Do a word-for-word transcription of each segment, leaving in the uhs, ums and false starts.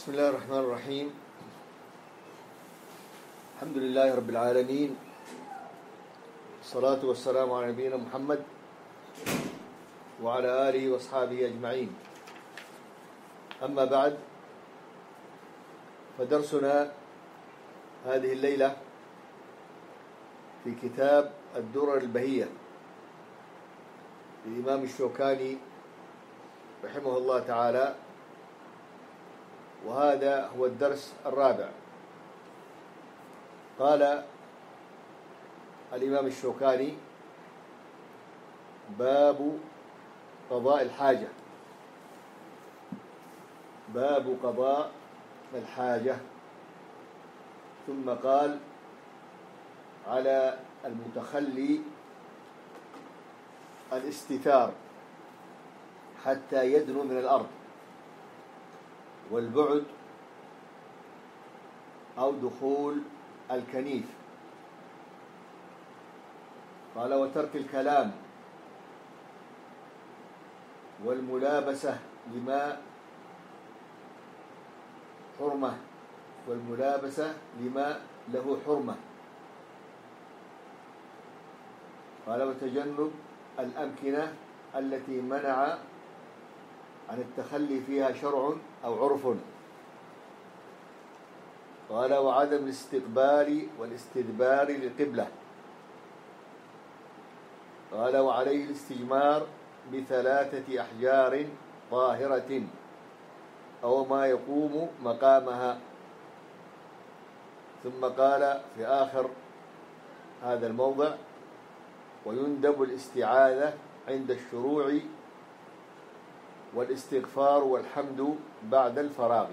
بسم الله الرحمن الرحيم. الحمد لله رب العالمين، والصلاة والسلام على نبينا محمد وعلى آله وأصحابه أجمعين. أما بعد، فدرسنا هذه الليلة في كتاب الدرر البهية للإمام الشوكاني رحمه الله تعالى، وهذا هو الدرس الرابع. قال الإمام الشوكاني: باب قضاء الحاجة. باب قضاء الحاجة. ثم قال: على المتخلي الاستتار حتى يدنو من الأرض، والبعد أو دخول الكنيف. قال: وترك الكلام والملابسة لما حرمة والملابسة لما له حرمة. قال: وتجنب الأمكنة التي منع عن التخلي فيها شرع أو عرف. قال: وعدم الاستقبال والاستدبار للقبلة. قال: وعليه الاستجمار بثلاثة أحجار طاهرة أو ما يقوم مقامها. ثم قال في آخر هذا الموضع: ويندب الاستعاذة عند الشروع والاستغفار والحمد بعد الفراغ.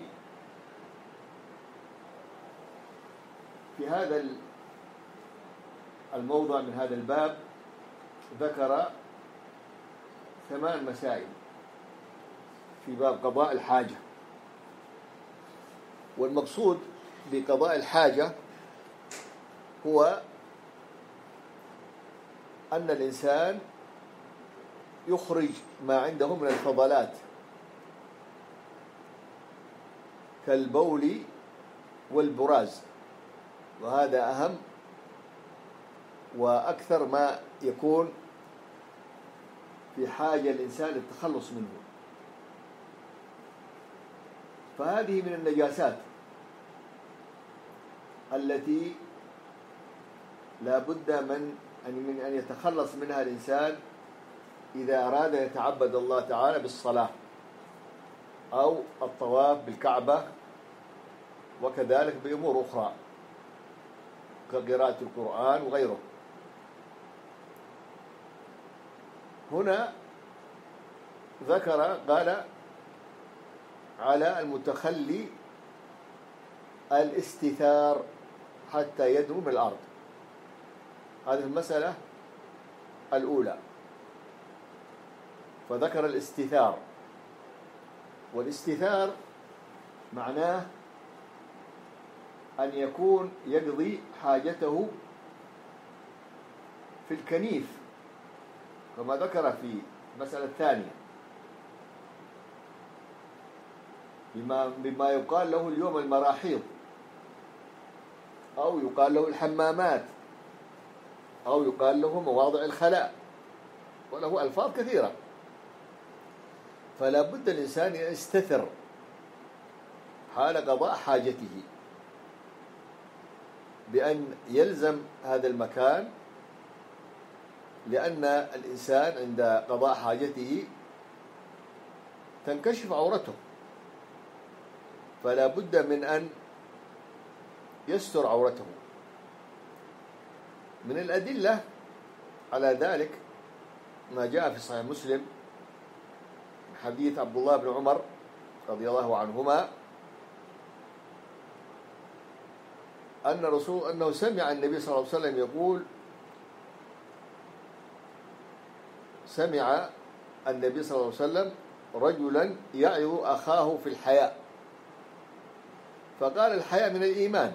في هذا الموضع من هذا الباب ذكر ثمان مسائل في باب قضاء الحاجة. والمقصود بقضاء الحاجة هو أن الإنسان يخرج ما عنده من الفضلات كالبول والبراز، وهذا أهم وأكثر ما يكون في حاجة الإنسان للتخلص منه. فهذه من النجاسات التي لا بد من من أن يتخلص منها الإنسان إذا أراد أن يتعبد الله تعالى بالصلاة أو الطواف بالكعبة، وكذلك بأمور أخرى كقراءة القرآن وغيره. هنا ذكر قال: على المتخلي الاستثار حتى يدنو من الأرض. هذه المسألة الأولى. فذكر الاستثار، والاستثار معناه أن يكون يقضي حاجته في الكنيف كما ذكر في المسألة الثانية، بما, بما يقال له اليوم المراحيض، أو يقال له الحمامات، أو يقال له مواضع الخلاء، وله ألفاظ كثيرة. فلا بد الإنسان أن يستتر حال قضاء حاجته بأن يلزم هذا المكان، لأن الإنسان عند قضاء حاجته تنكشف عورته، فلا بد من أن يستر عورته. من الأدلة على ذلك ما جاء في صحيح مسلم حديث عبد الله بن عمر رضي الله عنهما أن رسول أنه سمع النبي صلى الله عليه وسلم يقول: سمع النبي صلى الله عليه وسلم رجلا يعظ أخاه في الحياء، فقال: الحياء من الإيمان.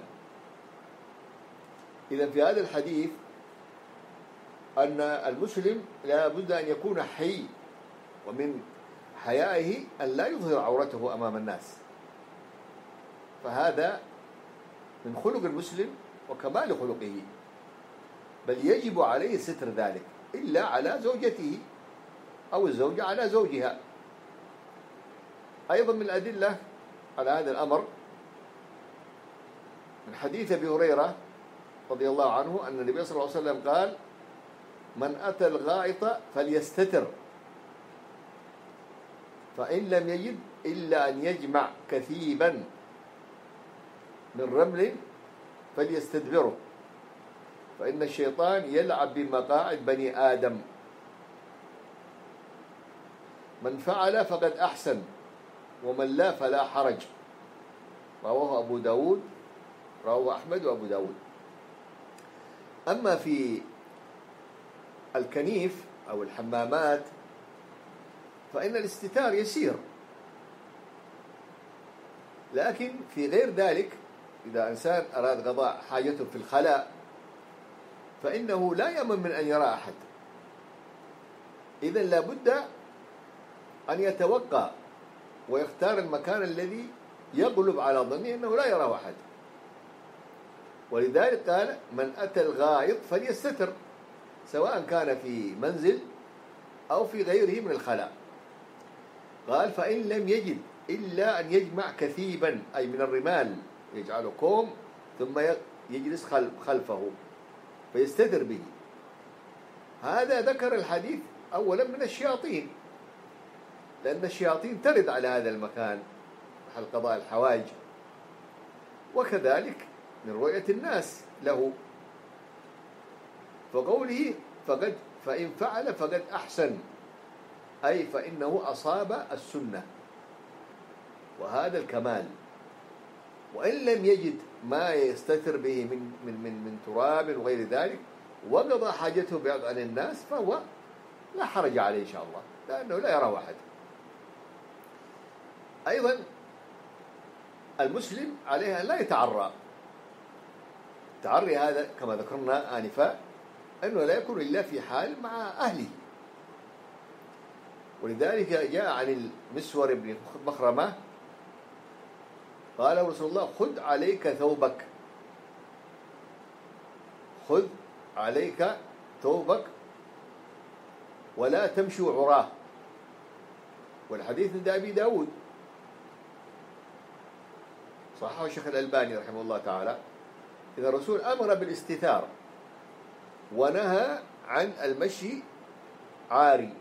إذن في هذا الحديث أن المسلم لا بد أن يكون حي، ومن حيائه أن لا يظهر عورته أمام الناس. فهذا من خلق المسلم وكمال خلقه، بل يجب عليه ستر ذلك إلا على زوجته أو الزوجة على زوجها. أيضا من الأدلة على هذا الأمر من حديث أبي هريرة رضي الله عنه أن النبي صلى الله عليه وسلم قال: من أتى الغائط فليستتر، فإن لم يجد إلا أن يجمع كثيبا من رمل فليستدبره، فإن الشيطان يلعب بمقاعد بني آدم، من فعل فقد أحسن ومن لا فلا حرج. رواه أبو داود، رواه أحمد وأبو داود. أما في الكنيف أو الحمامات فإن الاستتار يسير، لكن في غير ذلك إذا إنسان أراد قضاء حاجته في الخلاء فإنه لا يأمن من أن يرى أحد، إذن لابد أن يتوقع ويختار المكان الذي يغلب على ظنه أنه لا يراه أحد. ولذلك قال: من أتى الغائط فليستتر، سواء كان في منزل أو في غيره من الخلاء. قال: فإن لم يجد إلا أن يجمع كثيبا، أي من الرمال، يجعله كوم ثم يجلس خلفه فيستتر به. هذا ذكر الحديث أولا من الشياطين، لأن الشياطين ترد على هذا المكان محل قضاء الحوائج، وكذلك من رؤية الناس له. فقوله فقد فإن فعل فقد أحسن، أي فإنه أصاب السنة، وهذا الكمال. وإن لم يجد ما يستتر به من من من من تراب وغير ذلك وقضى حاجته بعيد عن الناس فهو لا حرج عليه إن شاء الله، لأنه لا يرى أحد. أيضا المسلم عليه أن لا يتعرى. التعري هذا كما ذكرنا آنفا أنه لا يكون إلا في حال مع أهله، ولذلك جاء عن المسور بن مخرمة قال رسول الله: خذ عليك ثوبك، خذ عليك ثوبك ولا تمشوا عراه. والحديث عند أبي داود، صححه الشيخ الألباني رحمه الله تعالى. إذا الرسول أمر بالاستثار ونهى عن المشي عاري،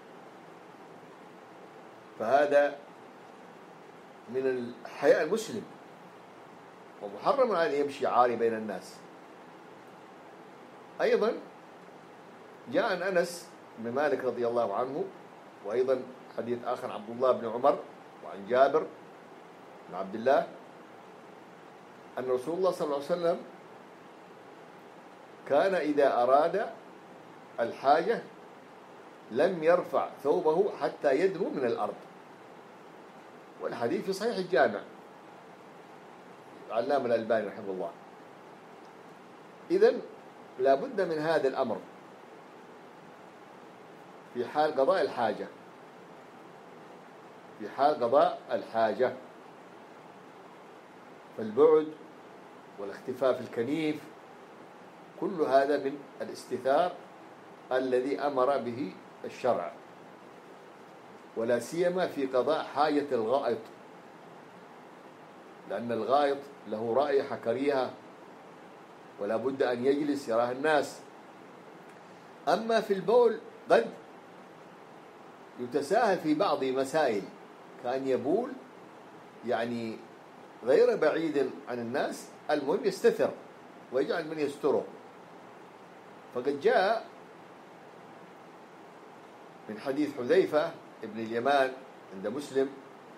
فهذا من الحياء المسلم، ومحرم على أن يمشي عاري بين الناس. أيضا جاء عن أنس بن مالك رضي الله عنه، وأيضا حديث آخر عبد الله بن عمر وعن جابر بن عبد الله أن رسول الله صلى الله عليه وسلم كان إذا أراد الحاجة لم يرفع ثوبه حتى يدنو من الأرض. والحديث في صحيح الجامع العلامة الألباني رحمه الله. إذن لا بد من هذا الأمر في حال قضاء الحاجة، في حال قضاء الحاجة فالبعد والاختفاء في الكنيف كل هذا من الاستثار الذي أمر به الشرع، ولا سيما في قضاء حاجة الغائط، لأن الغائط له رائحة كريهة ولا بد أن يجلس يراه الناس. أما في البول قد يتساهل في بعض مسائل، كأن يبول يعني غير بعيد عن الناس، المهم يستتر ويجعل من يستره. فقد جاء من حديث حذيفة ابن اليمان عند مسلم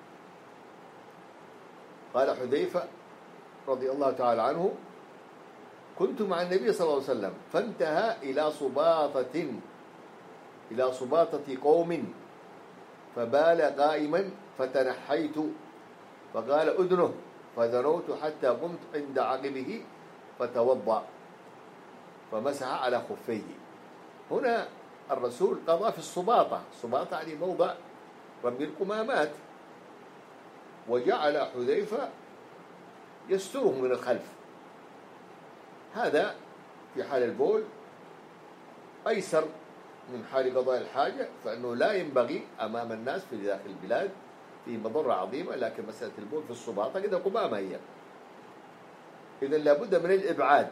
قال حذيفة رضي الله تعالى عنه: كنت مع النبي صلى الله عليه وسلم فانتهى إلى صباطة إلى صباطة قوم فبال قائما فتنحيت فقال: أدنه، فدنوت حتى قمت عند عقبه فتوضأ فمسح على خفيه. هنا الرسول قضى في الصباطة، الصباطة يعني موضع رمي القمامات، وجعل حذيفة يستره من الخلف. هذا في حال البول أيسر من حال قضاء الحاجة، فإنه لا ينبغي أمام الناس في داخل البلاد، في مضرة عظيمة. لكن مسألة البول في السباطة كده قمامة هي، إذا لابد من الإبعاد.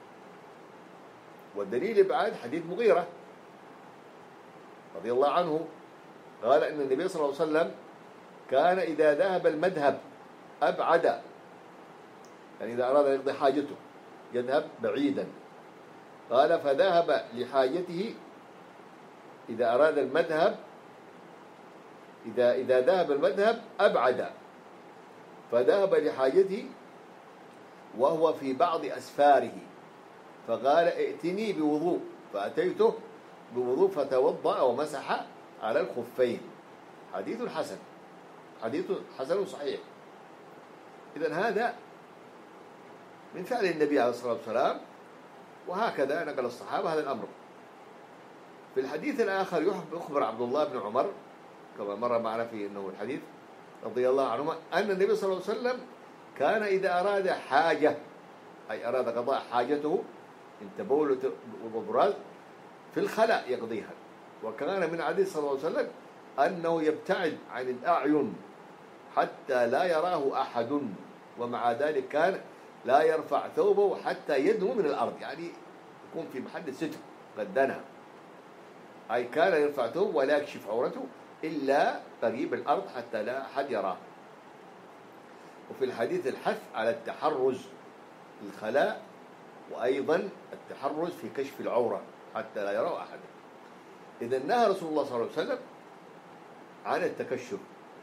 والدليل إبعاد حديث مغيرة رضي الله عنه، قال إن النبي صلى الله عليه وسلم كان إذا ذهب المذهب أبعد، يعني إذا أراد أن يقضي حاجته يذهب بعيدا. قال فذهب لحاجته، إذا أراد المذهب إذا إذا ذهب المذهب أبعد، فذهب لحاجته وهو في بعض أسفاره، فقال ائتني بوضوء، فأتيته بوضوء فتوضأ ومسح على الخفين. حديث حسن، حديث حسن صحيح. إذن هذا من فعل النبي عليه الصلاة والسلام، وهكذا نقل الصحابة هذا الأمر. في الحديث الآخر يخبر عبد الله بن عمر كما مر معنا في أنه الحديث رضي الله عنهما أن النبي صلى الله عليه وسلم كان إذا أراد حاجة، أي أراد قضاء حاجته من تبول وبراز في الخلاء يقضيها. وكان من عادته صلى الله عليه وسلم أنه يبتعد عن الأعين حتى لا يراه أحد، ومع ذلك كان لا يرفع ثوبه حتى يدنو من الأرض، يعني يكون في محل الستر قد دنا، أي كان يرفع ثوبه ولا يكشف عورته إلا قريب الأرض حتى لا أحد يراه. وفي الحديث الحث على التحرز في الخلاء، وأيضا التحرز في كشف العورة حتى لا يراه أحد. إذا نهى رسول الله صلى الله عليه وسلم عن التكشف.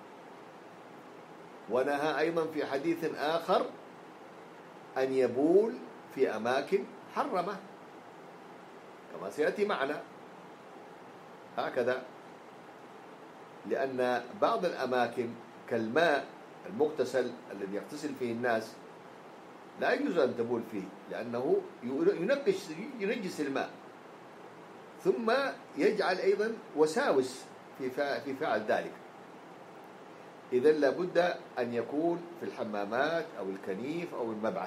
ونهى أيضا في حديث آخر أن يبول في أماكن محرمة كما سيأتي معنا هكذا، لأن بعض الأماكن كالماء المغتسل الذي يغتسل فيه الناس لا يجوز أن تبول فيه، لأنه ينقش ينجس الماء، ثم يجعل أيضا وساوس في في فعل ذلك. إذا لابد أن يكون في الحمامات أو الكنيف أو المبعد.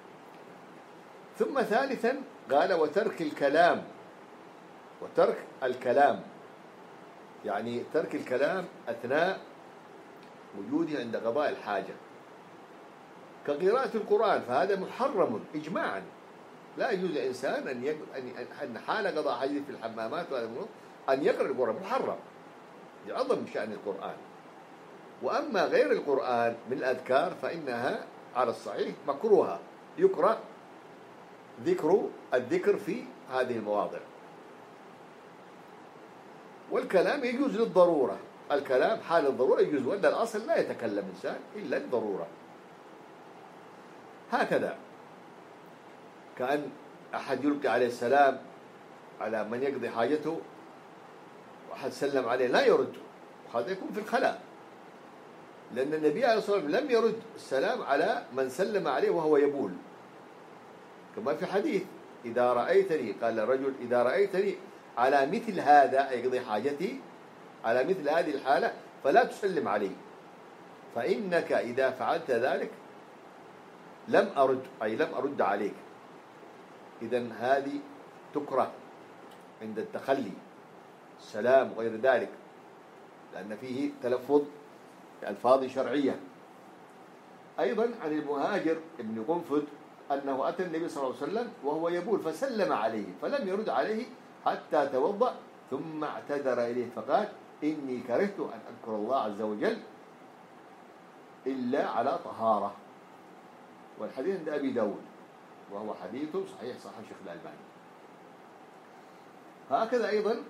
ثم ثالثا قال وترك الكلام، وترك الكلام يعني ترك الكلام أثناء وجوده عند قضاء الحاجة كقراءة القرآن، فهذا محرم إجماعا. لا يجوز لإنسان أن أن حال قضاء حاجته في الحمامات أن يقرأ القرآن، محرم لعظم شأن القرآن. وأما غير القرآن من الأذكار فإنها على الصحيح مكروهة، يكره ذكر الذكر في هذه المواضع. والكلام يجوز للضرورة، الكلام حال الضرورة يجوز، وإلا الأصل لا يتكلم إنسان إلا الضرورة. هكذا كأن أحد يلقي عليه السلام على من يقضي حاجته وأحد سلم عليه لا يرد، وهذا يكون في الخلاء، لأن النبي عليه الصلاة والسلام لم يرد السلام على من سلم عليه وهو يبول، كما في حديث إذا رأيتني، قال الرجل إذا رأيتني على مثل هذا يقضي حاجتي على مثل هذه الحالة فلا تسلم علي، فإنك إذا فعلت ذلك لم أرد، أي لم أرد عليك. إذن هذه تكره عند التخلي السلام وغير ذلك، لأن فيه تلفظ بألفاظ شرعية. أيضا عن المهاجر ابن قنفذ أنه أتى النبي صلى الله عليه وسلم وهو يبول فسلم عليه فلم يرد عليه حتى توضأ، ثم اعتذر إليه فقال إني كرهت أن أذكر الله عز وجل إلا على طهارة. والحديث عند أبي داود وهو حديث صحيح صحيح الشيخ الألباني. هكذا أيضا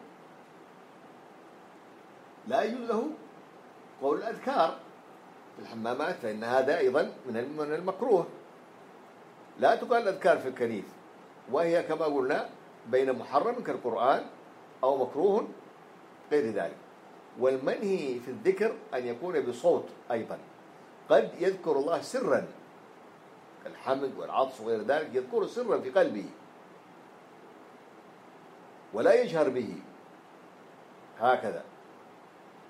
لا يجوز له قول الأذكار في الحمامات، فإن هذا أيضا من المكروه. لا تقال الأذكار في الكنيف، وهي كما قلنا بين محرم كالقرآن أو مكروه غير ذلك. والمنهي في الذكر أن يكون بصوت أيضا، قد يذكر الله سرا كالحمد والعطس وغير ذلك، يذكر سرا في قلبه ولا يجهر به هكذا،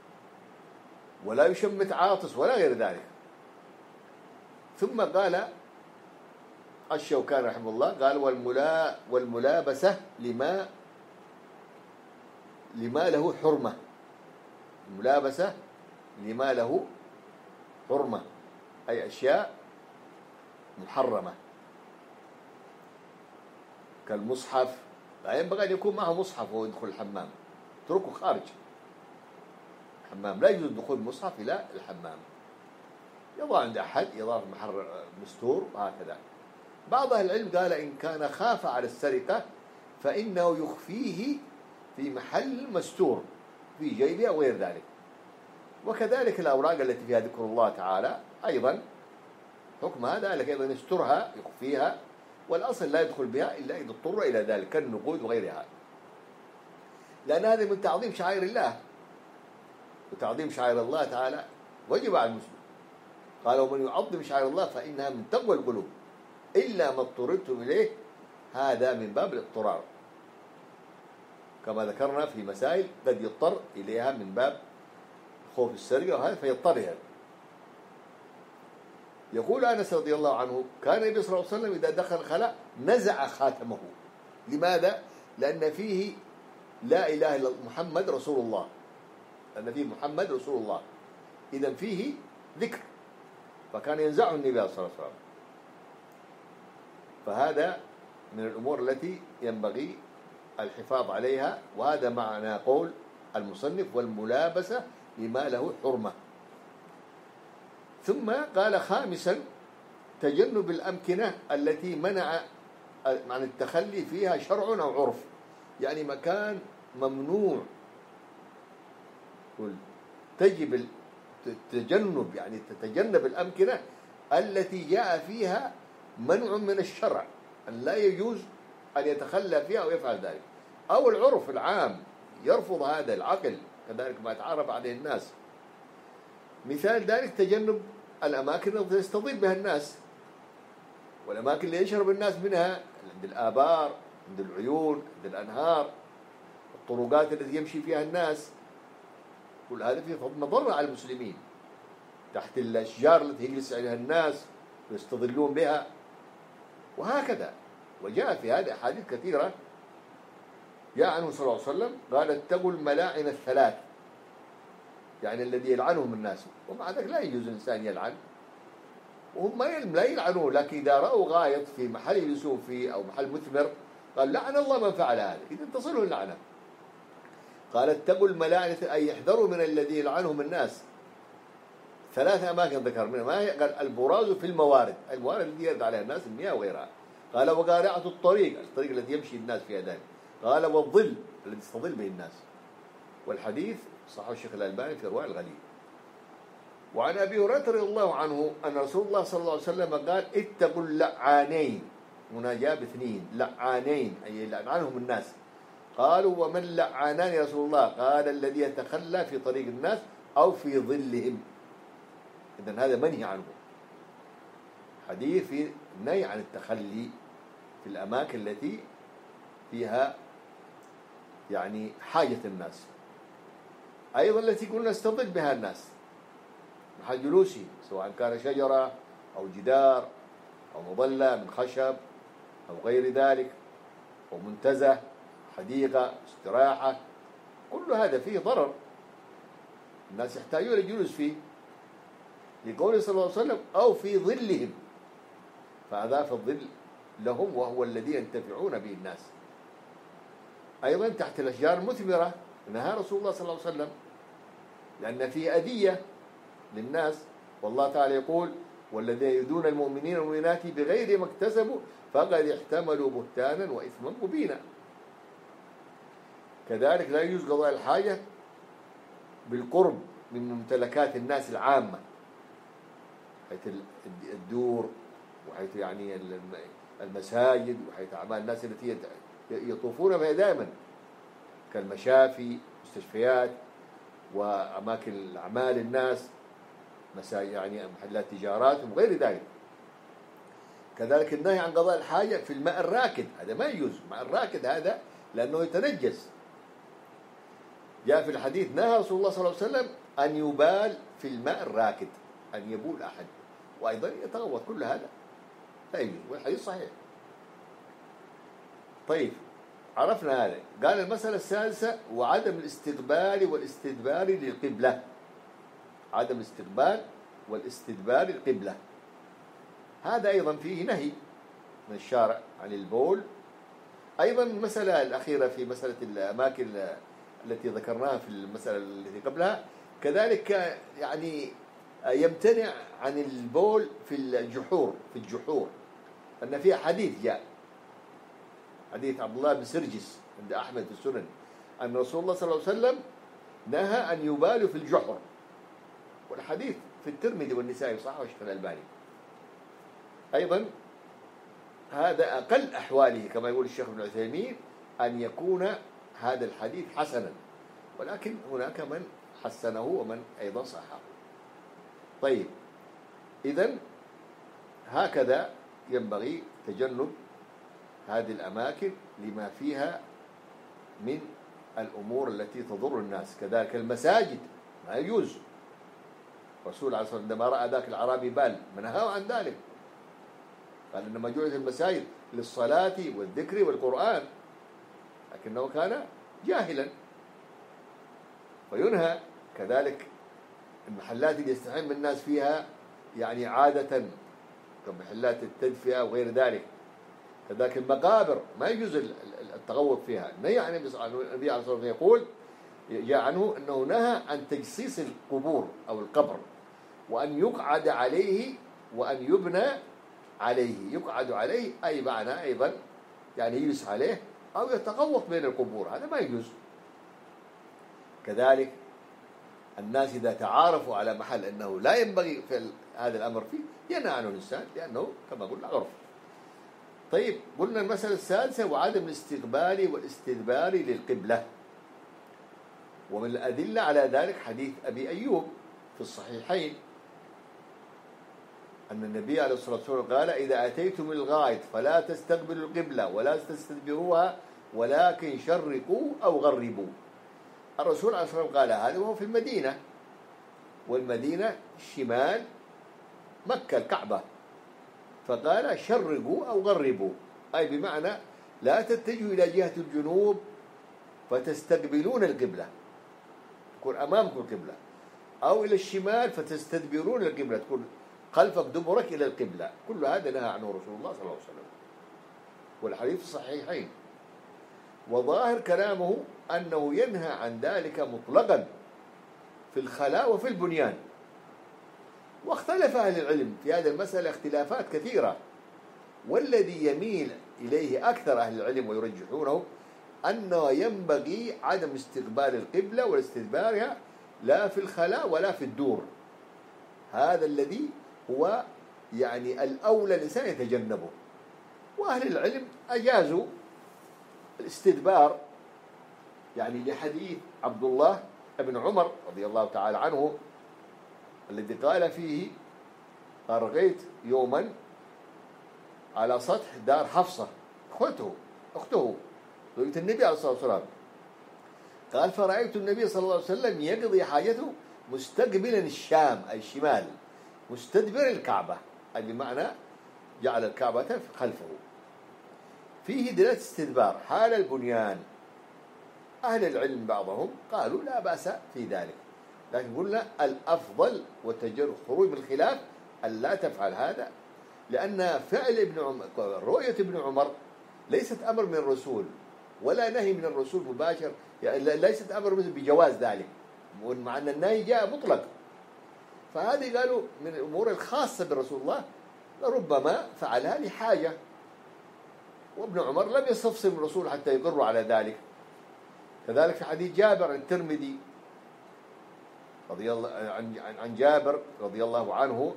ولا يشمت عاطس ولا غير ذلك. ثم قال الشوكاني رحمه الله قال والملا والملابسة لما لما له حرمة، الملابسة لما له حرمة أي أشياء محرمة كالمصحف، لا ينبغي أن يكون معه مصحف وهو يدخل الحمام، اتركه خارج الحمام، لا يجوز دخول المصحف إلى الحمام، يضع عند أحد، يضع في محل مستور وهكذا. بعض أهل العلم قال إن كان خاف على السرقة فإنه يخفيه في محل مستور في جيبه أو غير ذلك. وكذلك الأوراق التي فيها ذكر الله تعالى أيضا حكم هذا، لكن أيضا يسترها يخفيها، والأصل لا يدخل بها إلا إذا اضطر إلى ذلك كالنقود وغيرها، لأن هذا من تعظيم شعائر الله، وتعظيم شعائر الله تعالى وجب على المسلم. قال ومن يعظم شعائر الله فإنها من تقوى القلوب إلا ما اضطررتم إليه، هذا من باب الاضطرار كما ذكرنا في مسائل قد يضطر إليها من باب خوف السرقة وهذا فيضطر يعني. يقول أنس رضي الله عنه كان النبي صلى الله عليه وسلم إذا دخل الخلاء نزع خاتمه. لماذا؟ لأن فيه لا إله إلا محمد رسول الله، لأن فيه محمد رسول الله، إذا فيه ذكر، فكان ينزعه النبي صلى الله عليه وسلم. فهذا من الأمور التي ينبغي الحفاظ عليها، وهذا معنى قول المصنف والملابسة لما له حرمة. ثم قال خامسا تجنب الأمكنة التي منع عن التخلي فيها شرع أو عرف، يعني مكان ممنوع تجب التجنب، يعني تتجنب الأمكنة التي جاء فيها منع من الشرع أن لا يجوز أن يتخلى فيها أو يفعل ذلك، أو العرف العام يرفض هذا، العقل كذلك ما يتعرف عليه الناس. مثال ذلك تجنب الأماكن التي يستضيف بها الناس، والأماكن اللي يشرب الناس منها عند الآبار، عند العيون، عند الأنهار، الطرقات التي يمشي فيها الناس، كل هذا فيه مضرة على المسلمين، تحت الأشجار التي يجلس عليها الناس ويستظلون بها وهكذا. وجاء في هذه أحاديث كثيرة جاء عنه صلى الله عليه وسلم قال اتقوا الملاعن الثلاث، يعني الذي يلعنهم الناس، ومع ذلك لا يجوز الإنسان يلعن، وهم لا يلعنون، لكن إذا رأوا غايط في محل يجلسون فيه أو محل مثمر قال لعن الله من فعل هذا، إذا تصله اللعنة. قال اتقوا الملاعن أي يحذروا من الذي يلعنهم الناس. ثلاث أماكن ذكر منها، ما هي؟ قال البراز في الموارد، الموارد التي يرد عليها الناس المياه وغيرها. قال وقارعة الطريق، الطريق التي يمشي الناس فيها ذلك. قال والظل الذي يستظل به الناس. والحديث صححه الشيخ الألباني في إرواء الغليل. وعن أبي هريرة رضي الله عنه أن رسول الله صلى الله عليه وسلم قال اتقوا اللعانين، هنا جاء باثنين لعانين أي يلعن عنهم الناس. قالوا ومن لعانان يا رسول الله؟ قال الذي يتخلى في طريق الناس أو في ظلهم. إذن هذا منهي عنه، حديث في النهي عن التخلي في الأماكن التي فيها يعني حاجة الناس، أيضا التي كنا نستظل بها الناس، محل جلوسي سواء كان شجرة أو جدار أو مظلة من خشب أو غير ذلك، أو منتزه، حديقة، استراحة، كل هذا فيه ضرر، الناس يحتاجون الجلوس فيه، لقوله صلى الله عليه وسلم أو في ظلهم، فهذا في الظل لهم وهو الذي ينتفعون به الناس. أيضا تحت الأشجار المثمرة نهى رسول الله صلى الله عليه وسلم، لأن فيه أذية للناس، والله تعالى يقول والذين يؤذون المؤمنين والمؤمنات بغير ما اكتسبوا فقد احتملوا بهتانا وإثما مبينا. كذلك لا يجوز قضاء الحاجة بالقرب من ممتلكات الناس العامة، حيث الدور وحيث يعني المساجد وحيث أعمال الناس التي يطوفون بها دائما كالمشافي، مستشفيات، وأماكن أعمال الناس، مساجد يعني محلات تجارات وغير ذلك. كذلك النهي عن قضاء الحاجة في الماء الراكد، هذا ما يجوز، الماء الراكد هذا لأنه يتنجس. جاء في الحديث نهى رسول الله صلى الله عليه وسلم أن يبال في الماء الراكد، أن يبول أحد وأيضا يتغوط، كل هذا لا يجوز، والحديث صحيح. طيب عرفنا هذا. قال المسألة السادسة: وعدم الاستقبال والاستدبار للقبلة. عدم الاستقبال والاستدبار للقبلة، هذا أيضا فيه نهي من الشارع عن البول. أيضا المسألة الأخيرة في مسألة الأماكن التي ذكرناها في المسألة التي قبلها كذلك، يعني يمتنع عن البول في الجحور، في الجحور أن فيها حديث جاء، حديث عبد الله بن سرجس عند أحمد في السنن أن رسول الله صلى الله عليه وسلم نهى أن يبالوا في الجحر، والحديث في الترمذي والنسائي صححه الشيخ الألباني. أيضا هذا أقل أحواله كما يقول الشيخ ابن عثيمين أن يكون هذا الحديث حسنا، ولكن هناك من حسنه ومن أيضا صححه. طيب إذن هكذا ينبغي تجنب هذه الأماكن لما فيها من الأمور التي تضر الناس. كذلك المساجد ما يجوز. الرسول عليه الصلاة والسلام عندما رأى ذاك الأعرابي بال منهاه عن ذلك، قال إنما جعلت المساجد للصلاة والذكر والقرآن، لكنه كان جاهلا وينهى. كذلك المحلات اللي يستحم الناس فيها يعني عادة كمحلات التدفئة وغير ذلك. كذلك المقابر ما يجوز التغوط فيها، نهي عن النبي عليه الصلاة والسلام يقول جاء عنه أنه نهى عن تجصيص القبور أو القبر، وأن يقعد عليه وأن يبنى عليه. يقعد عليه أي معنى أيضا يعني يجلس عليه أو يتغوط بين القبور، هذا ما يجوز. كذلك الناس إذا تعارفوا على محل أنه لا ينبغي فعل هذا الأمر فيه ينهى عنه الإنسان، لأنه كما قلنا عرف. طيب قلنا المسألة السادسة: وعدم الاستقبال والاستدبار للقبلة. ومن الأدلة على ذلك حديث أبي أيوب في الصحيحين أن النبي عليه الصلاة والسلام قال: إذا أتيتم الغائط فلا تستقبلوا القبلة ولا تستدبروها ولكن شرقوا أو غربوا. الرسول عليه الصلاة والسلام قال هذا وهو في المدينة، والمدينة شمال مكة الكعبة، فقال شرقوا أو غربوا، أي بمعنى لا تتجهوا إلى جهة الجنوب فتستقبلون القبلة تكون أمامكم القبلة، أو إلى الشمال فتستدبرون القبلة تكون خلفك دبرك إلى القبلة. كل هذا نهى عنه رسول الله صلى الله عليه وسلم، والحديث الصحيحين. وظاهر كلامه أنه ينهى عن ذلك مطلقا في الخلاء وفي البنيان. واختلف أهل العلم في هذه المسألة اختلافات كثيرة، والذي يميل إليه أكثر أهل العلم ويرجحونه أنه ينبغي عدم استقبال القبلة والاستدبارها لا في الخلاء ولا في الدور. هذا الذي هو يعني الأولى الإنسان يتجنبه. وأهل العلم أجازوا الاستدبار، يعني لحديث عبد الله بن عمر رضي الله تعالى عنه الذي قال فيه: أرغيت يوما على سطح دار حفصة أخته أخته زوجة النبي عليه الصلاة والسلام، قال: فرأيت النبي صلى الله عليه وسلم يقضي حاجته مستقبلا الشام أي الشمال مستدبر الكعبة، أي بمعنى جعل الكعبة خلفه. فيه دلالة استدبار حال البنيان. أهل العلم بعضهم قالوا لا بأس في ذلك، لكن قلنا الأفضل والتجرؤ خروج من الخلاف أن لا تفعل هذا، لأن فعل ابن عمر رؤية ابن عمر ليست أمر من الرسول ولا نهي من الرسول مباشر، يعني ليست أمر بجواز ذلك، مع أن النهي جاء مطلق. فهذه قالوا من الأمور الخاصة برسول الله، ربما فعلها لحاجة، وابن عمر لم يستفسر من الرسول حتى يقر على ذلك. كذلك في حديث جابر الترمذي رضي الله عن عن جابر رضي الله عنه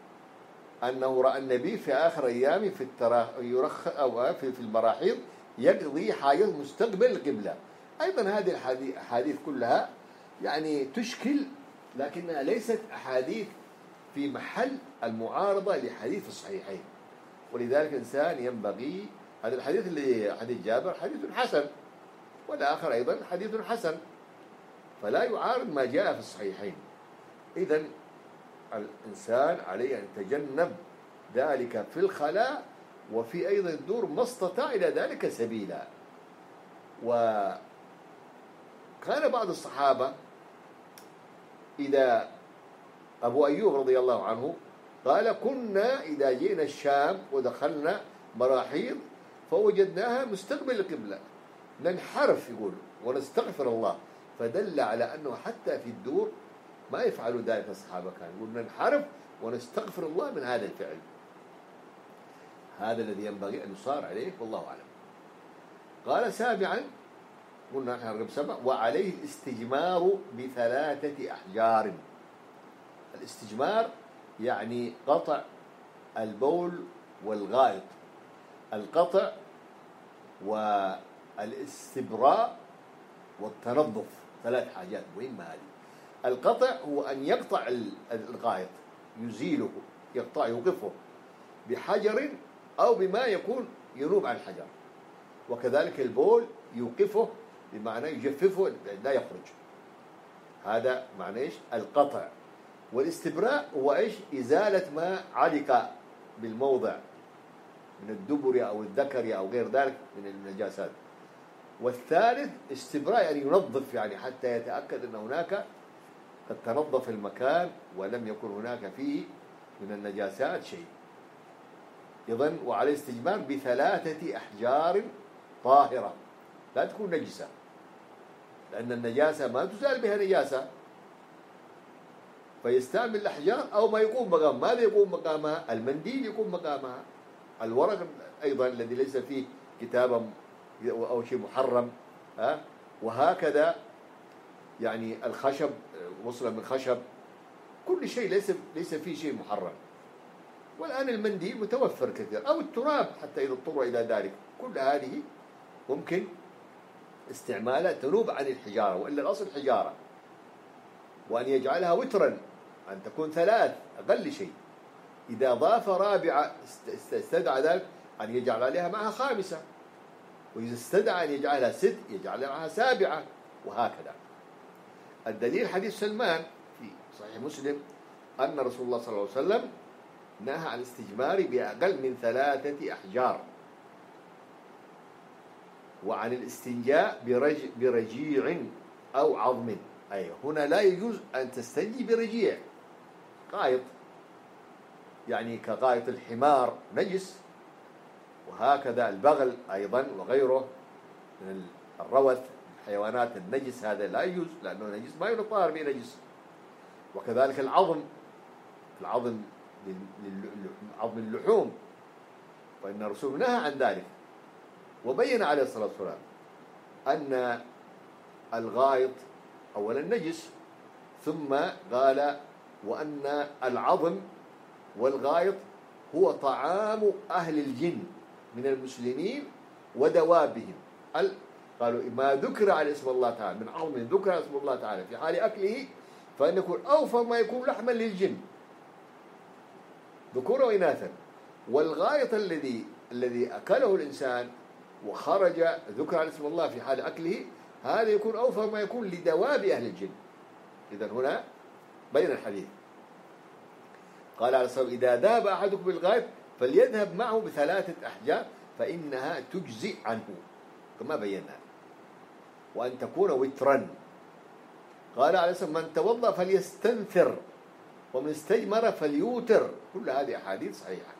أنه رأى النبي في آخر أيامه في التراخ يرخ أو في في المراحيض يقضي حاجة مستقبل القبلة. أيضا هذه الأحاديث كلها يعني تشكل، لكنها ليست أحاديث في محل المعارضة لحديث الصحيحين، ولذلك الإنسان ينبغي هذا الحديث اللي حديث جابر حديث حسن، والآخر أيضا حديث حسن، فلا يعارض ما جاء في الصحيحين. إذن الإنسان عليه أن يتجنب ذلك في الخلاء وفي أيضا الدور ما استطاع إلى ذلك سبيلا. وكان بعض الصحابة إذا أبو أيوب رضي الله عنه قال كنا إذا جئنا الشام ودخلنا مراحيض فوجدناها مستقبل القبلة ننحرف يقول ونستغفر الله، فدل على أنه حتى في الدور ما يفعلوا ذلك الصحابة، كان يقول ننحرف ونستغفر الله من هذا الفعل. هذا الذي ينبغي أن يصار عليه والله أعلم. قال سابعا، قلنا نحن رقم سبع، وعليه الاستجمار بثلاثة أحجار. الاستجمار يعني قطع البول والغائط، القطع والاستبراء والتنظف، ثلاث حاجات مهمة هذه. القطع هو أن يقطع الغائط، يزيله، يقطع، يوقفه بحجر أو بما يكون ينوب عن الحجر، وكذلك البول يوقفه بمعنى يجففه لا يخرج. هذا معنى إيش؟ القطع. والاستبراء هو إيش؟ إزالة ما علق بالموضع من الدبر أو الذكر أو غير ذلك من النجاسات. والثالث استبراء يعني ينظف، يعني حتى يتأكد أن هناك قد تنظف المكان ولم يكن هناك فيه من النجاسات شيء. إذن وعلى استجمار بثلاثة أحجار طاهرة لا تكون نجسة، لأن النجاسة ما تزال بها نجاسة، فيستعمل الأحجار أو ما يقوم مقام. ماذا يقوم مقامها؟ المنديل يقوم مقامها، الورق أيضا الذي ليس فيه كتابة أو شيء محرم، ها، وهكذا يعني الخشب، وصل من خشب، كل شيء ليس ليس فيه شيء محرم. والآن المنديل متوفر كثير، أو التراب حتى إذا اضطر إلى ذلك، كل هذه ممكن استعمالها تنوب عن الحجارة، وإلا الأصل حجارة. وأن يجعلها وترا، أن تكون ثلاث أقل شيء. إذا ضاف رابعة استدعى ذلك أن يجعل عليها معها خامسة، وإذا استدعى أن يجعلها ست يجعل معها سابعة، وهكذا. الدليل حديث سلمان في صحيح مسلم أن رسول الله صلى الله عليه وسلم نهى عن الاستجمار بأقل من ثلاثة أحجار، وعن الاستنجاء برج برجيع أو عظم. أيوة، هنا لا يجوز أن تستنجي برجيع، قائط يعني كقائط الحمار نجس، وهكذا البغل أيضا وغيره من الروث الحيوانات النجس، هذا لا يجوز لأنه نجس ما يطهر به نجس. وكذلك العظم، العظم عظم اللحوم، فإن الرسول نهى عن ذلك، وبين عليه الصلاة والسلام أن الغائط أولا نجس، ثم قال وأن العظم والغائط هو طعام أهل الجن من المسلمين ودوابهم. قالوا ما ذكر على اسم الله تعالى من عظم ذكر على اسم الله تعالى في حال أكله فإن يكون أوفر ما يكون لحما للجن ذكورا وإناثا. والغائط الذي الذي أكله الإنسان وخرج ذكر على اسم الله في حال أكله، هذا يكون أوفر ما يكون لدواب أهل الجن. إذن هنا بين الحديث. قال عليه الصلاة والسلام إذا ذهب أحدكم بالغائط فليذهب معه بثلاثة أحجار فإنها تجزئ عنه، كما بينا، وأن تكون وترا. قال عليه الصلاة والسلام من توضأ فليستنثر ومن استجمر فليوتر. كل هذه أحاديث صحيحة.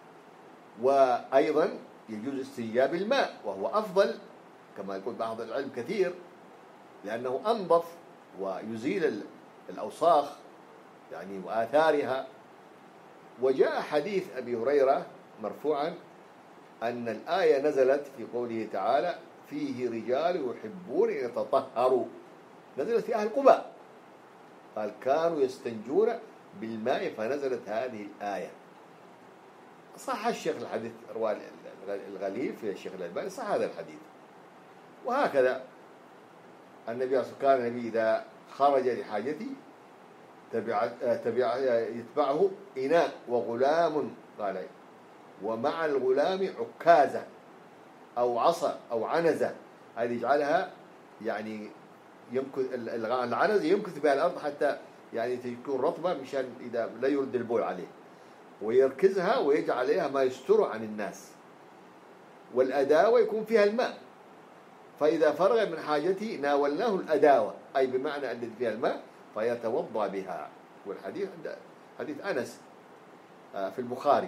وأيضا يجوز استنجاء بالماء وهو أفضل كما يقول بعض العلم كثير، لأنه أنظف ويزيل الأوساخ يعني وآثارها. وجاء حديث أبي هريرة مرفوعا أن الآية نزلت في قوله تعالى فيه رجال يحبون أن يتطهروا، نزلت في أهل قباء، قال كانوا يستنجون بالماء فنزلت هذه الآية. صح الشيخ الحديث رواه الغليل في الشيخ الألباني صح هذا الحديث. وهكذا النبي صلى الله عليه وسلم كان النبي إذا خرج لحاجته تبع تبع يتبعه إناء وغلام، قال ومع الغلام عكازة أو عصا أو عنزة، هذه يجعلها يعني يمكث العنزة يمكث بها الأرض حتى يعني تكون رطبة مشان إذا لا يرد البول عليه. ويركزها ويجعل عليها ما يستر عن الناس. والأداوة يكون فيها الماء، فإذا فرغ من حاجته ناولناه الأداوة، أي بمعنى الذي فيها الماء، فيتوضأ بها. والحديث عند حديث أنس في البخاري.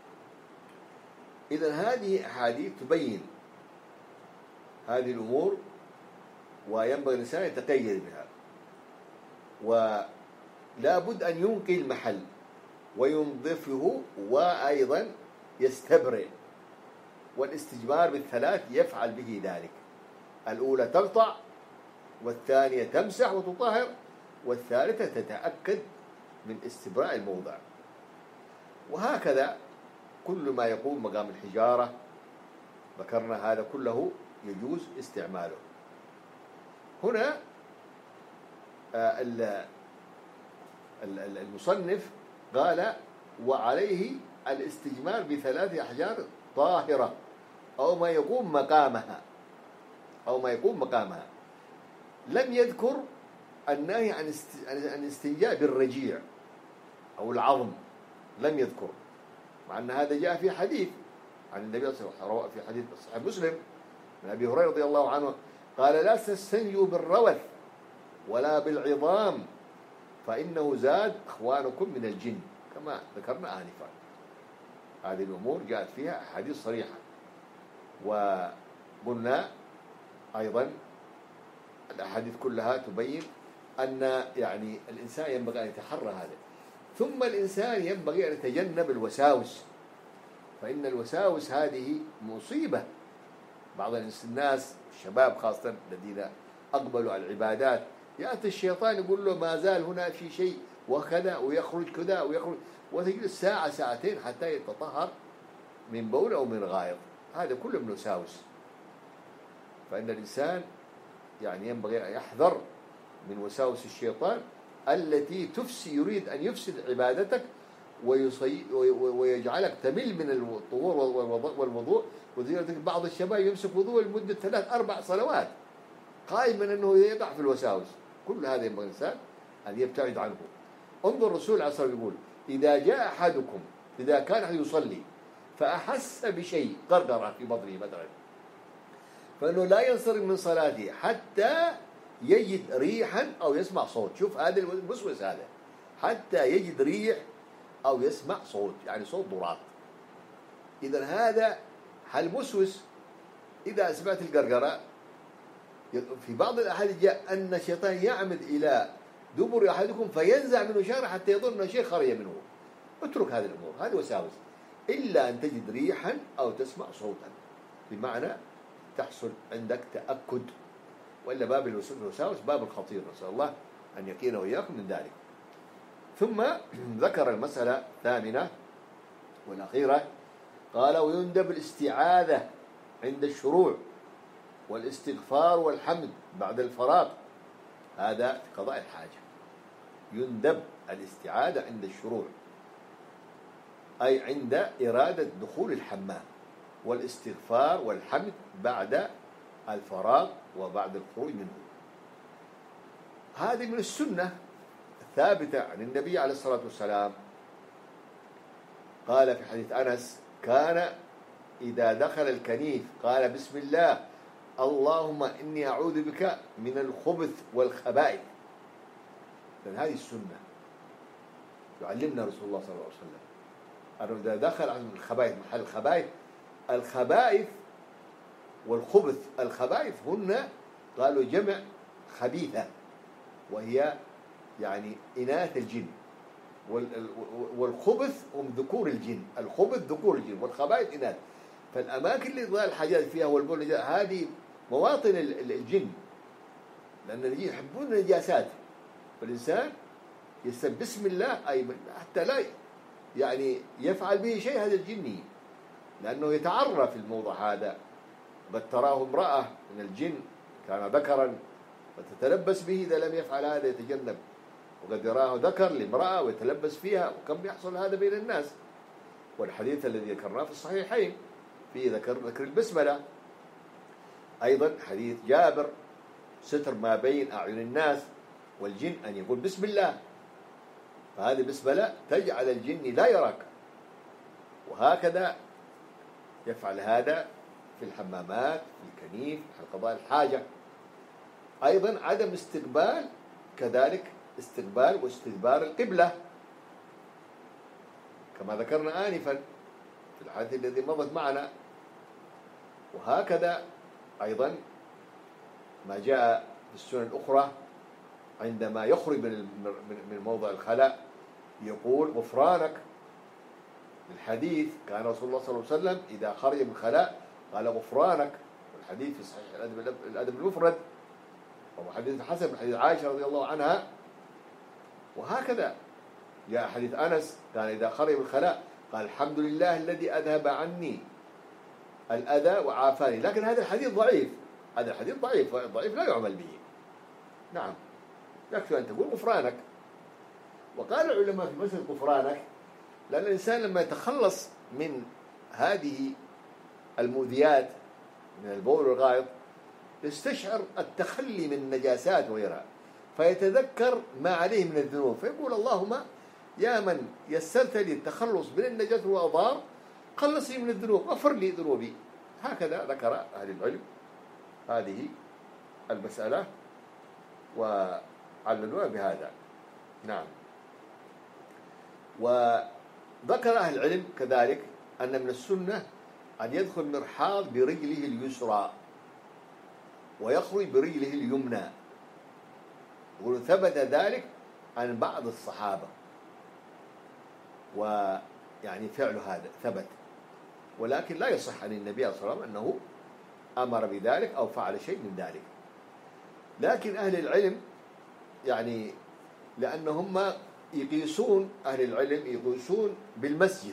إذن هذه أحاديث تبين هذه الأمور، وينبغي الإنسان يتقيد بها. ولا بد أن ينقي المحل وينظفه، وأيضا يستبرئ. والاستجمار بالثلاث يفعل به ذلك: الأولى تقطع، والثانية تمسح وتطهر، والثالثة تتأكد من استبراء الموضع. وهكذا كل ما يقوم مقام الحجارة ذكرنا هذا كله يجوز استعماله. هنا المصنف قال: وعليه الاستجمار بثلاث أحجار طاهرة أو ما يقوم مقامها أو ما يقوم مقامها. لم يذكر النهي عن الاستنجاء بالرجيع أو العظم، لم يذكر، مع أن هذا جاء في حديث عن النبي صلى الله عليه وسلم في حديث صحيح مسلم من أبي هريرة رضي الله عنه قال: لا تستنجوا بالروث ولا بالعظام فإنه زاد أخوانكم من الجن، كما ذكرنا آنفا. هذه الأمور جاءت فيها أحاديث صريحة. وقلنا أيضا الأحاديث كلها تبين أن يعني الإنسان ينبغي أن يتحرى هذا. ثم الإنسان ينبغي أن يتجنب الوساوس، فإن الوساوس هذه مصيبة. بعض الناس الشباب خاصة الذين أقبلوا على العبادات يأتي الشيطان يقول له ما زال هنا في شيء وكذا، ويخرج كذا ويخرج، وتجلس ساعة ساعتين حتى يتطهر من بول أو من غائط. هذا كله من وساوس. فإن الإنسان يعني ينبغي أن يحذر من وساوس الشيطان التي تفسي يريد أن يفسد عبادتك ويصي ويجعلك تمل من الطهور والوضوء. وذلك بعض الشباب يمسك وضوء لمدة ثلاث أربع صلوات قائما أنه يقع في الوساوس. كل هذا ينبغي الإنسان أن يبتعد عنه. انظر الرسول عليه الصلاة والسلام يقول: إذا جاء أحدكم إذا كان أحد يصلي فأحس بشيء قرقرة في بطنه مثلا، فإنه لا ينصرف من صلاته حتى يجد ريحا أو يسمع صوت. شوف هذا المسوس، هذا حتى يجد ريح أو يسمع صوت، يعني صوت ضراط. إذا هذا هل مسوس. إذا سمعت القرقرة، في بعض الأحاديث جاء أن الشيطان يعمد إلى دبر أحدكم فينزع منه شعره حتى يظن شيء خرج منه. اترك هذه الأمور، هذه وساوس، إلا أن تجد ريحا أو تسمع صوتا، بمعنى تحصل عندك تأكد. وإلا باب الوساوس باب الخطير، نسأل الله أن يقينا وإياكم من ذلك. ثم ذكر المسألة الثامنة والأخيرة، قال: ويندب الاستعاذة عند الشروع والاستغفار والحمد بعد الفراغ. هذا في قضاء الحاجة. يندب الاستعاذة عند الشروع، أي عند إرادة دخول الحمام، والاستغفار والحمد بعد الفراغ وبعد الخروج منه. هذه من السنة الثابتة عن النبي عليه الصلاة والسلام. قال في حديث أنس: كان إذا دخل الكنيف قال: بسم الله اللهم إني أعوذ بك من الخبث والخبائث. لأن هذه السنة يعلمنا رسول الله صلى الله عليه وسلم أنه إذا دخل عن الخبائث محل الخبائث، الخبائث والخبث، الخبائث هن قالوا جمع خبيثة، وهي يعني إناث الجن، والخبث هم ذكور الجن. الخبث ذكور الجن والخبائث إناث. فالأماكن اللي ضال الحاجات فيها والبول هذه مواطن الجن، لأن الجن يحبون النجاسات. فالإنسان يستبسم بسم الله، أي حتى لا يعني يفعل به شيء هذا الجني، لأنه يتعرف الموضع هذا. قد تراه امرأة من الجن كان ذكرا فتتلبس به، إذا لم يفعل هذا يتجنب. وقد يراه ذكر لامرأة ويتلبس فيها، وكم يحصل هذا بين الناس. والحديث الذي ذكرناه في الصحيحين في ذكر ذكر البسملة. أيضا حديث جابر: ستر ما بين أعين الناس والجن أن يقول بسم الله. فهذه بسملة تجعل الجن لا يراك وهكذا يفعل هذا في الحمامات، في الكنيف، في قضاء الحاجة. أيضا عدم استقبال، كذلك استقبال واستدبار القبلة كما ذكرنا آنفا في الحديث الذي مضت معنا. وهكذا أيضا ما جاء في السنن الأخرى عندما يخرج من موضع الخلاء يقول غفرانك. الحديث كان رسول الله صلى الله عليه وسلم إذا خرج من الخلاء قال غفرانك، والحديث في صحيح الأدب, الأدب المفرد، وحديث حسن حديث عائشة رضي الله عنها. وهكذا جاء حديث أنس كان إذا خرج من الخلاء قال الحمد لله الذي أذهب عني الأذى وعافاني. لكن هذا الحديث ضعيف، هذا الحديث ضعيف ضعيف لا يعمل به. نعم، يكفي أن تقول غفرانك. وقال العلماء في مسألة غفرانك لأن الإنسان لما يتخلص من هذه المؤذيات من البول والغائط يستشعر التخلي من النجاسات وغيرها، فيتذكر ما عليه من الذنوب فيقول اللهم يا من يسرت لي التخلص من النجاسة والأضرار خلصني من الذنوب، غفر لي ذنوبي. هكذا ذكر أهل العلم هذه المسألة وعللوها بهذا. نعم. وذكر أهل العلم كذلك أن من السنة أن يدخل مرحاض برجله اليسرى ويخرج برجله اليمنى، يقول ثبت ذلك عن بعض الصحابة، ويعني فعل هذا ثبت، ولكن لا يصح عن النبي صلى الله عليه وسلم أنه أمر بذلك أو فعل شيء من ذلك. لكن أهل العلم يعني لأنهم يقيسون، أهل العلم يقيسون بالمسجد،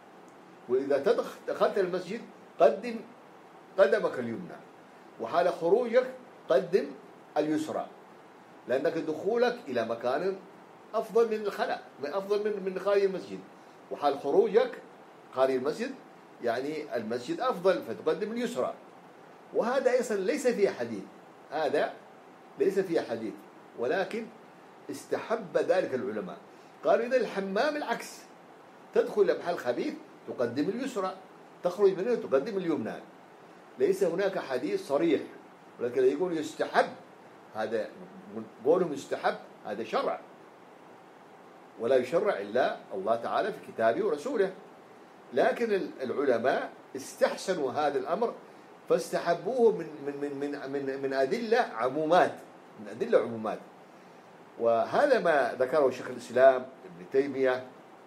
وإذا دخلت المسجد قدم قدمك اليمنى، وحال خروجك قدم اليسرى، لأنك دخولك إلى مكان أفضل من الخلاء، أفضل من من خارج المسجد، وحال خروجك خارج المسجد يعني المسجد أفضل فتقدم اليسرى. وهذا أيضا ليس فيه حديث، هذا ليس فيه حديث، ولكن استحب ذلك العلماء. قالوا إذا الحمام العكس، تدخل إلى محل خبيث تقدم اليسرى، تخرج منه تقدم اليمنى. ليس هناك حديث صريح، ولكن يقول يستحب، هذا قولهم يستحب هذا شرع، ولا يشرع إلا الله تعالى في كتابه ورسوله. لكن العلماء استحسنوا هذا الأمر فاستحبوه من من من من من, من أدلة عمومات، من أدلة عمومات. وهذا ما ذكره شيخ الإسلام ابن تيمية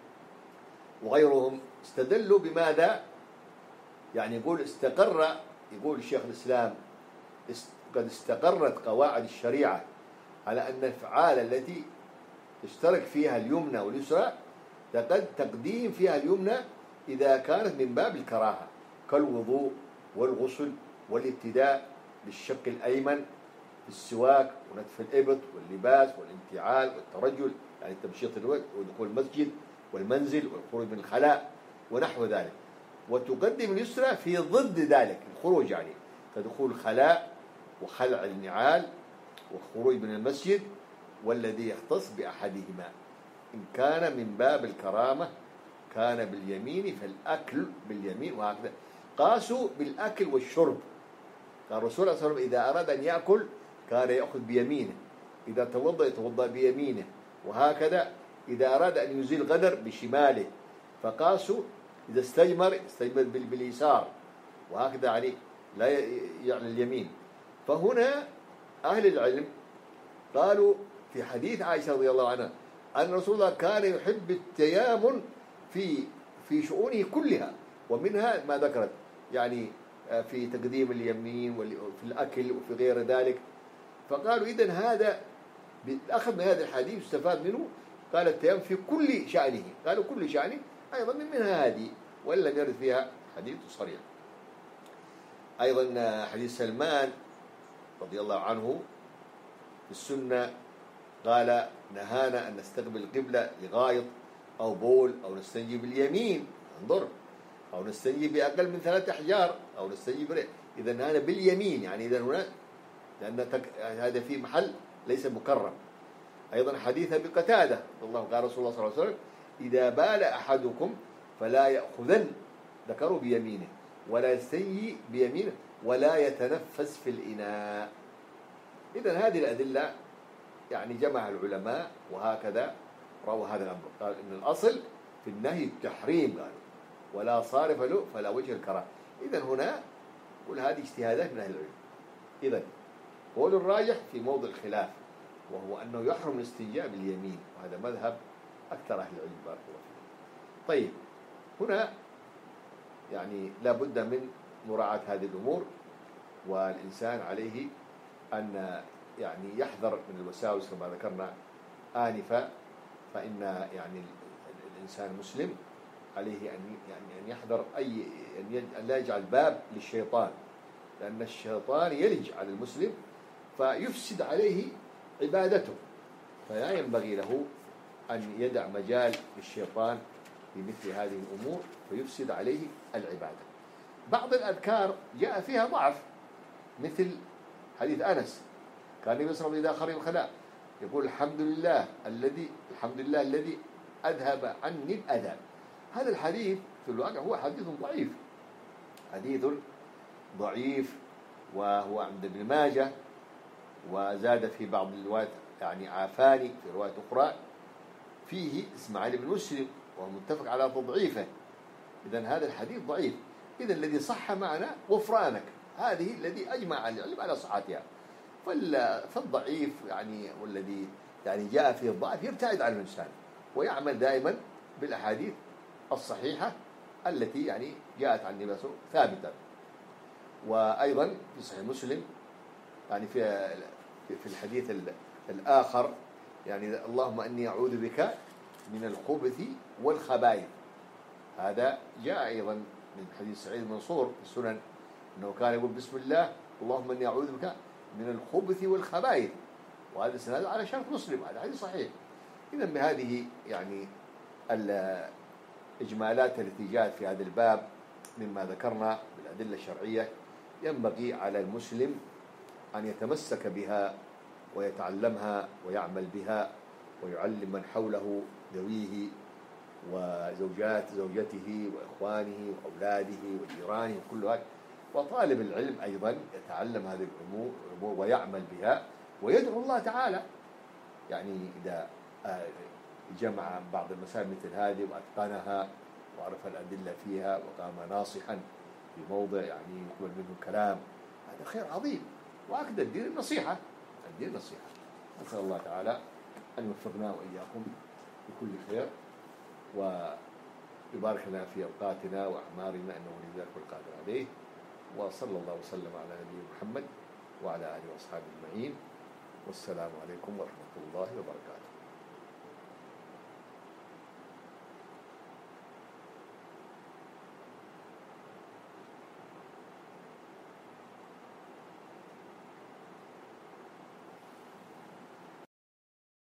وغيرهم، استدلوا بماذا؟ يعني يقول استقر، يقول شيخ الإسلام قد استقرت قواعد الشريعة على أن الأفعال التي تشترك فيها اليمنى واليسرى قد تقديم فيها اليمنى إذا كانت من باب الكراهة، كالوضوء والغسل والابتداء بالشق الأيمن في السواك ونتف الإبط واللباس والانتعال والترجل، يعني تمشيط الوجه ودخول المسجد والمنزل والخروج من الخلاء ونحو ذلك. وتقدم اليسرى في ضد ذلك الخروج، يعني كدخول الخلاء وخلع النعال والخروج من المسجد، والذي يختص بأحدهما إن كان من باب الكرامة كان باليمين، فالأكل باليمين. وهكذا قاسوا بالأكل والشرب. قال الرسول صلى الله عليه وسلم إذا أراد أن يأكل كان يأخذ بيمينه، إذا توضأ يتوضأ بيمينه، وهكذا إذا أراد أن يزيل غدر بشماله. فقاسوا إذا استجمر استجمر باليسار، وهكذا عليه لا يعني اليمين. فهنا أهل العلم قالوا في حديث عائشة رضي الله عنها أن رسول الله كان يحب التيامن في في شؤونه كلها، ومنها ما ذكرت يعني في تقديم اليمين وفي الأكل وفي غير ذلك. فقالوا إذن هذا أخذ من هذا الحديث استفاد منه، قال التيامن في كل شأنه، قالوا كل شأنه أيضا من منها هذه، وإن لم يرد فيها حديث صريح. أيضا حديث سلمان رضي الله عنه في السنة قال نهانا أن نستقبل القبلة لغائط أو بول أو نستنجي باليمين، انظر، أو نستنجي بأقل من ثلاثة أحجار أو نستنجي بريء. إذا هذا باليمين، يعني إذا هنا لأن هذا في محل ليس مكرم. أيضا حديث بقتادة الله قال رسول الله صلى الله عليه وسلم إذا بال أحدكم فلا يأخذن ذكروا بيمينه، ولا يستنجي بيمينه، ولا يتنفس في الإناء. إذن هذه الأدلة يعني جمع العلماء وهكذا رووا هذا الأمر. قال إن الأصل في النهي التحريم، قالوا ولا صارف له فلا وجه الكراهة. إذن هنا كل هذه اجتهادات من أهل العلم. إذن قول الراجح في موضع الخلاف، وهو أنه يحرم الاستنجاء باليمين، وهذا مذهب أكثر أهل العلم بارك الله فيه. طيب هنا يعني لا بد من مراعاة هذه الأمور، والإنسان عليه أن يعني يحذر من الوساوس كما ذكرنا آنفا. فإن يعني الإنسان المسلم عليه أن يعني أن يحذر أي أن لا يجعل باب للشيطان، لأن الشيطان يلج على المسلم فيفسد عليه عبادته، فلا ينبغي له أن يدع مجال للشيطان في مثل هذه الأمور فيفسد عليه العبادة. بعض الأذكار جاء فيها ضعف، مثل حديث أنس كان النبي صلى الله عليه وسلم إذا خرج الخلاء يقول الحمد لله الذي الحمد لله الذي أذهب عني الأذى. هذا الحديث في الواقع هو حديث ضعيف، حديث ضعيف، وهو عند ابن ماجه، وزاد في بعض الروايات يعني عافاني في رواية أخرى فيه إسماعيل بن مسلم، وهو متفق على تضعيفه. إذن هذا الحديث ضعيف. إذن الذي صح معنا غفرانك، هذه الذي أجمع العلم على صحتها. فالضعيف يعني والذي يعني جاء فيه الضعف يبتعد عن الإنسان، ويعمل دائما بالأحاديث الصحيحة التي يعني جاءت عن النبي ثابتة. وأيضا في صحيح مسلم يعني في في الحديث الآخر يعني اللهم أني أعوذ بك من الخبث والخبائث. هذا جاء أيضا من حديث سعيد المنصور في السنن أنه كان يقول بسم الله اللهم أني أعوذ بك من الخبث والخبائث، وهذا السنة على شرط مسلم، هذا حديث صحيح. إذن بهذه يعني الإجمالات التي جاءت في هذا الباب مما ذكرنا بالأدلة الشرعية ينبغي على المسلم أن يتمسك بها ويتعلمها ويعمل بها ويعلم من حوله ذويه وزوجات زوجته وإخوانه وأولاده وجيرانه وكل هذا. وطالب العلم أيضا يتعلم هذه الأمور ويعمل بها ويدعو الله تعالى. يعني إذا جمع بعض المسائل مثل هذه وأتقنها وعرف الأدلة فيها وقام ناصحا في موضع يعني يقبل منه كلام، هذا خير عظيم. وأكد الدين النصيحة، الدين النصيحة. نسأل الله تعالى أن يوفقنا وإياكم بكل خير ويبارك لنا في أوقاتنا وأعمارنا إنه ولي ذلك والقادر عليه. وصلى الله وسلم على نبينا محمد وعلى آله وأصحابه أجمعين، والسلام عليكم ورحمة الله وبركاته.